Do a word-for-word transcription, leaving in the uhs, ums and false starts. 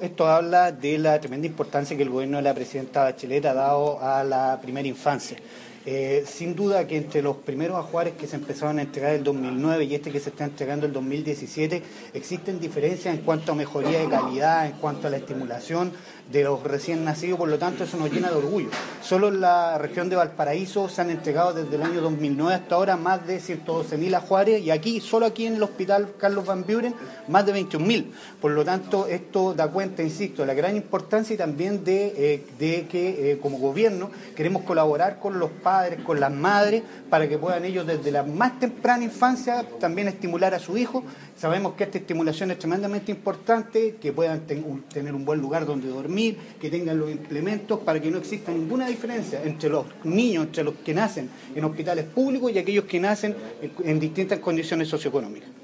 esto habla de la tremenda importancia que el gobierno de la presidenta Bachelet ha dado a la primera infancia. Eh, sin duda que entre los primeros ajuares que se empezaron a entregar en el dos mil nueve y este que se está entregando en el dos mil diecisiete, existen diferencias en cuanto a mejoría de calidad, en cuanto a la estimulación de los recién nacidos, por lo tanto eso nos llena de orgullo. Solo en la región de Valparaíso se han entregado desde el año dos mil nueve hasta ahora más de ciento doce mil ajuares y aquí, solo aquí en el hospital Carlos Van Buren, más de veintiún mil. Por lo tanto, esto da cuenta, insisto, de la gran importancia y también de, eh, de que eh, como gobierno queremos colaborar con los padres, con las madres, para que puedan ellos desde la más temprana infancia también estimular a su hijo. Sabemos que esta estimulación es tremendamente importante, que puedan ten, un, tener un buen lugar donde dormir, que tengan los implementos para que no exista ninguna diferencia entre los niños, entre los que nacen en hospitales públicos y aquellos que nacen en, en distintas condiciones socioeconómicas.